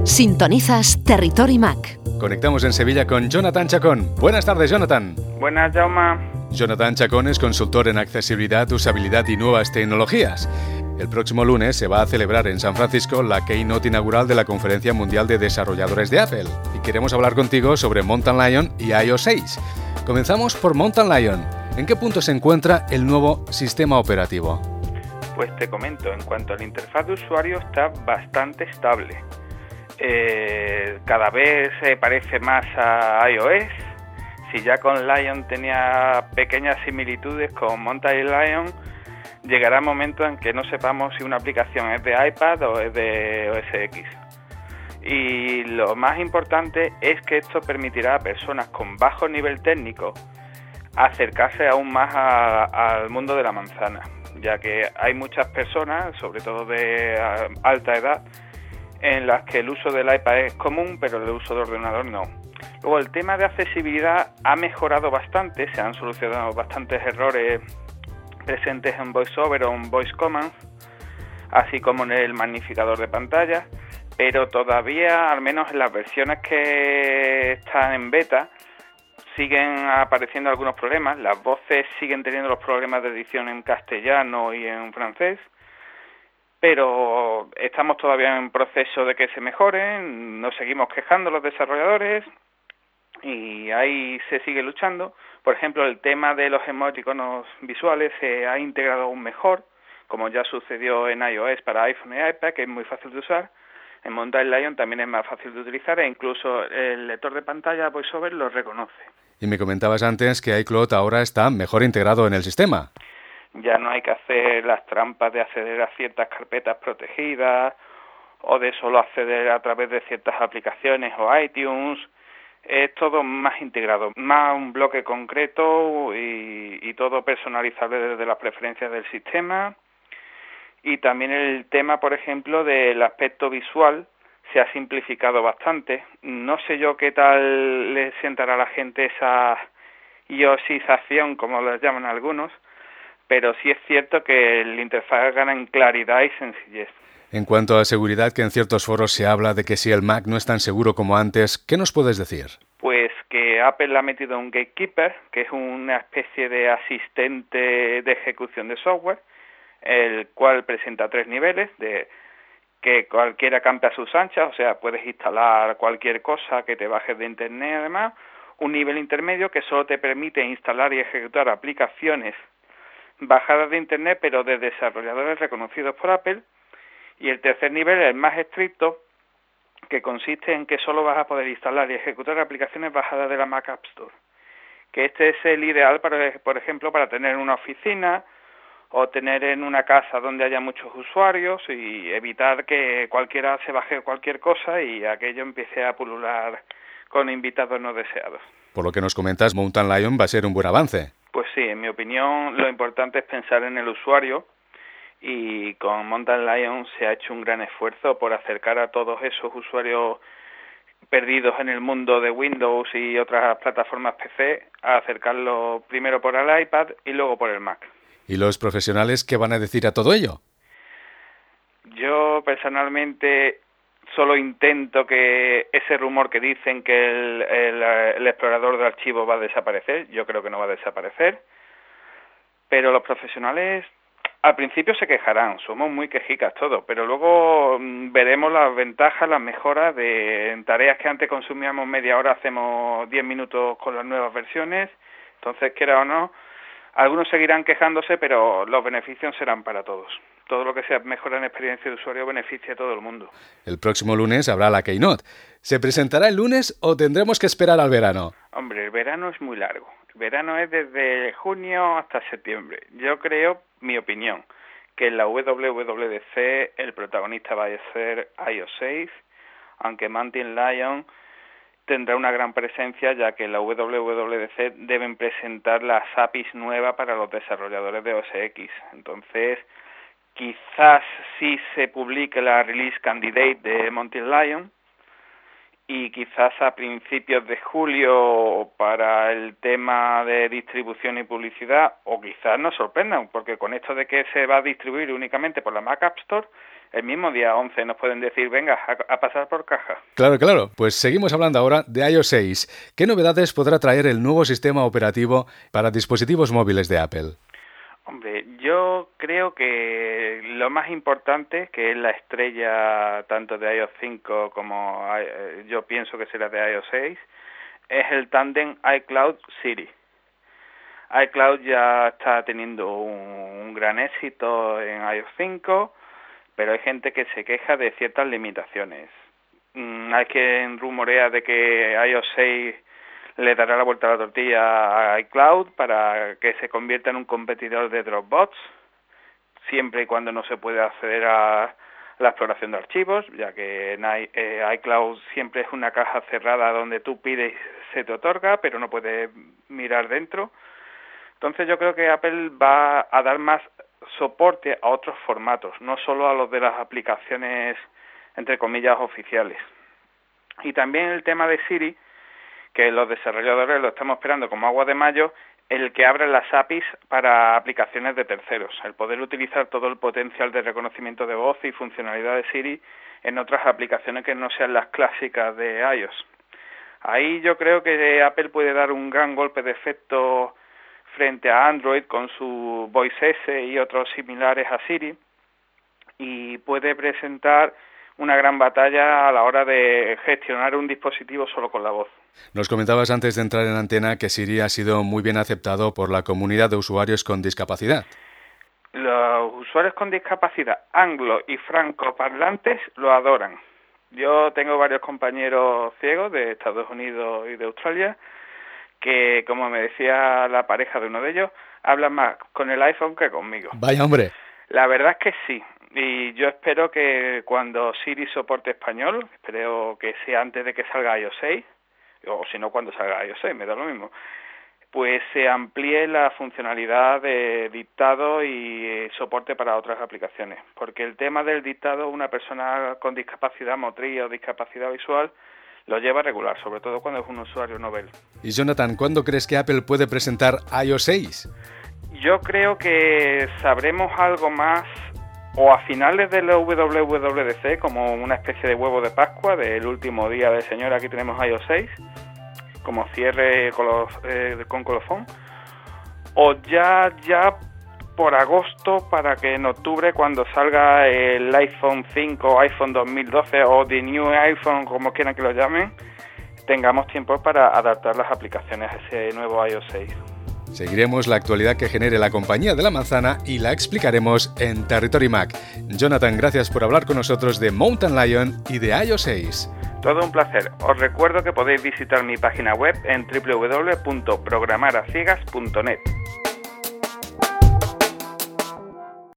Sintonizas Territory Mac. Conectamos en Sevilla con Jonathan Chacón. Buenas tardes, Jonathan. Buenas, Jaume. Jonathan Chacón es consultor en accesibilidad, usabilidad y nuevas tecnologías. El próximo lunes se va a celebrar en San Francisco la keynote inaugural de la Conferencia Mundial de Desarrolladores de Apple. Y queremos hablar contigo sobre Mountain Lion y iOS 6. Comenzamos por Mountain Lion. ¿En qué punto se encuentra el nuevo sistema operativo? Pues te comento, en cuanto a la interfaz de usuario está bastante estable. Cada vez se parece más a iOS. Si ya con Lion tenía pequeñas similitudes con Mountain Lion, llegará un momento en que no sepamos si una aplicación es de iPad o es de OS X. Y lo más importante es que esto permitirá a personas con bajo nivel técnico acercarse aún más al mundo de la manzana, ya que hay muchas personas, sobre todo de alta edad, en las que el uso del iPad es común, pero el uso de ordenador no. Luego, el tema de accesibilidad ha mejorado bastante, se han solucionado bastantes errores presentes en VoiceOver o en Voice Commands, así como en el magnificador de pantalla, pero todavía, al menos en las versiones que están en beta, siguen apareciendo algunos problemas. Las voces siguen teniendo los problemas de edición en castellano y en francés, pero estamos todavía en proceso de que se mejoren. Nos seguimos quejando los desarrolladores y ahí se sigue luchando. Por ejemplo, el tema de los emoticonos visuales se ha integrado aún mejor, como ya sucedió en iOS para iPhone y iPad, que es muy fácil de usar. En Mountain Lion también es más fácil de utilizar e incluso el lector de pantalla VoiceOver lo reconoce. Y me comentabas antes que iCloud ahora está mejor integrado en el sistema. Ya no hay que hacer las trampas de acceder a ciertas carpetas protegidas o de solo acceder a través de ciertas aplicaciones o iTunes. Es todo más integrado, más un bloque concreto y todo personalizable desde las preferencias del sistema. Y también el tema, por ejemplo, del aspecto visual se ha simplificado bastante. No sé yo qué tal le sentará a la gente esa iosización, como les llaman algunos, pero sí es cierto que la interfaz gana en claridad y sencillez. En cuanto a seguridad, que en ciertos foros se habla de que si el Mac no es tan seguro como antes, ¿qué nos puedes decir? Pues que Apple ha metido un gatekeeper, que es una especie de asistente de ejecución de software, el cual presenta 3 niveles, de que cualquiera campe a sus anchas, o sea, puedes instalar cualquier cosa que te bajes de internet, además, un nivel intermedio que solo te permite instalar y ejecutar aplicaciones bajadas de internet, pero de desarrolladores reconocidos por Apple, y el tercer nivel, el más estricto, que consiste en que solo vas a poder instalar y ejecutar aplicaciones bajadas de la Mac App Store, que este es el ideal, para, por ejemplo, para tener una oficina o tener en una casa donde haya muchos usuarios y evitar que cualquiera se baje cualquier cosa y aquello empiece a pulular con invitados no deseados. Por lo que nos comentas, Mountain Lion va a ser un buen avance. Pues sí, en mi opinión lo importante es pensar en el usuario y con Mountain Lion se ha hecho un gran esfuerzo por acercar a todos esos usuarios perdidos en el mundo de Windows y otras plataformas PC a acercarlo primero por el iPad y luego por el Mac. ¿Y los profesionales qué van a decir a todo ello? Yo personalmente solo intento que ese rumor que dicen que el explorador de archivos va a desaparecer, yo creo que no va a desaparecer, pero los profesionales al principio se quejarán, somos muy quejicas todos, pero luego veremos las ventajas, las mejoras en tareas que antes consumíamos media hora, hacemos 10 minutos con las nuevas versiones, entonces quiera o no, algunos seguirán quejándose, pero los beneficios serán para todos. Todo lo que sea mejora en experiencia de usuario beneficia a todo el mundo. El próximo lunes habrá la keynote. ¿Se presentará el lunes o tendremos que esperar al verano? Hombre, el verano es muy largo. El verano es desde junio hasta septiembre. Yo creo, mi opinión, que en la WWDC el protagonista va a ser iOS 6, aunque Mountain Lion tendrá una gran presencia, ya que en la WWDC deben presentar las APIs nuevas para los desarrolladores de OS X. Entonces, quizás sí se publique la release candidate de Mountain Lion y quizás a principios de julio para el tema de distribución y publicidad, o quizás nos sorprendan, porque con esto de que se va a distribuir únicamente por la Mac App Store, el mismo día 11 nos pueden decir, venga, a pasar por caja. Claro. Pues seguimos hablando ahora de iOS 6. ¿Qué novedades podrá traer el nuevo sistema operativo para dispositivos móviles de Apple? Hombre, yo creo que lo más importante, que es la estrella tanto de iOS 5 como yo pienso que será de iOS 6, es el tándem iCloud-Siri. iCloud ya está teniendo un gran éxito en iOS 5, pero hay gente que se queja de ciertas limitaciones. Hay quien rumorea de que iOS 6 le dará la vuelta a la tortilla a iCloud para que se convierta en un competidor de Dropbox, siempre y cuando no se pueda acceder a la exploración de archivos, ya que iCloud siempre es una caja cerrada donde tú pides y se te otorga, pero no puedes mirar dentro. Entonces yo creo que Apple va a dar más soporte a otros formatos, no solo a los de las aplicaciones, entre comillas, oficiales. Y también el tema de Siri, que los desarrolladores lo estamos esperando como agua de mayo, el que abra las APIs para aplicaciones de terceros, el poder utilizar todo el potencial de reconocimiento de voz y funcionalidad de Siri en otras aplicaciones que no sean las clásicas de iOS. Ahí yo creo que Apple puede dar un gran golpe de efecto frente a Android con su Voice S y otros similares a Siri, y puede presentar una gran batalla a la hora de gestionar un dispositivo solo con la voz. Nos comentabas antes de entrar en antena que Siri ha sido muy bien aceptado por la comunidad de usuarios con discapacidad. Los usuarios con discapacidad anglo y francoparlantes lo adoran. Yo tengo varios compañeros ciegos de Estados Unidos y de Australia que, como me decía la pareja de uno de ellos, hablan más con el iPhone que conmigo. Vaya hombre. La verdad es que sí. Y yo espero que cuando Siri soporte español, espero que sea antes de que salga iOS 6, o si no cuando salga iOS 6, me da lo mismo, pues se amplíe la funcionalidad de dictado y soporte para otras aplicaciones. Porque el tema del dictado, una persona con discapacidad motriz o discapacidad visual lo lleva regular, sobre todo cuando es un usuario novel. Y Jonathan, ¿cuándo crees que Apple puede presentar iOS 6? Yo creo que sabremos algo más o a finales del WWDC, como una especie de huevo de Pascua del último día del Señor. Aquí tenemos iOS 6 como cierre con colofón, o ya por agosto, para que en octubre, cuando salga el iPhone 5, iPhone 2012 o The New iPhone, como quieran que lo llamen, tengamos tiempo para adaptar las aplicaciones a ese nuevo iOS 6. Seguiremos la actualidad que genere la compañía de la manzana y la explicaremos en Territory Mac. Jonathan, gracias por hablar con nosotros de Mountain Lion y de iOS 6. Todo un placer. Os recuerdo que podéis visitar mi página web en www.programaraciegas.net.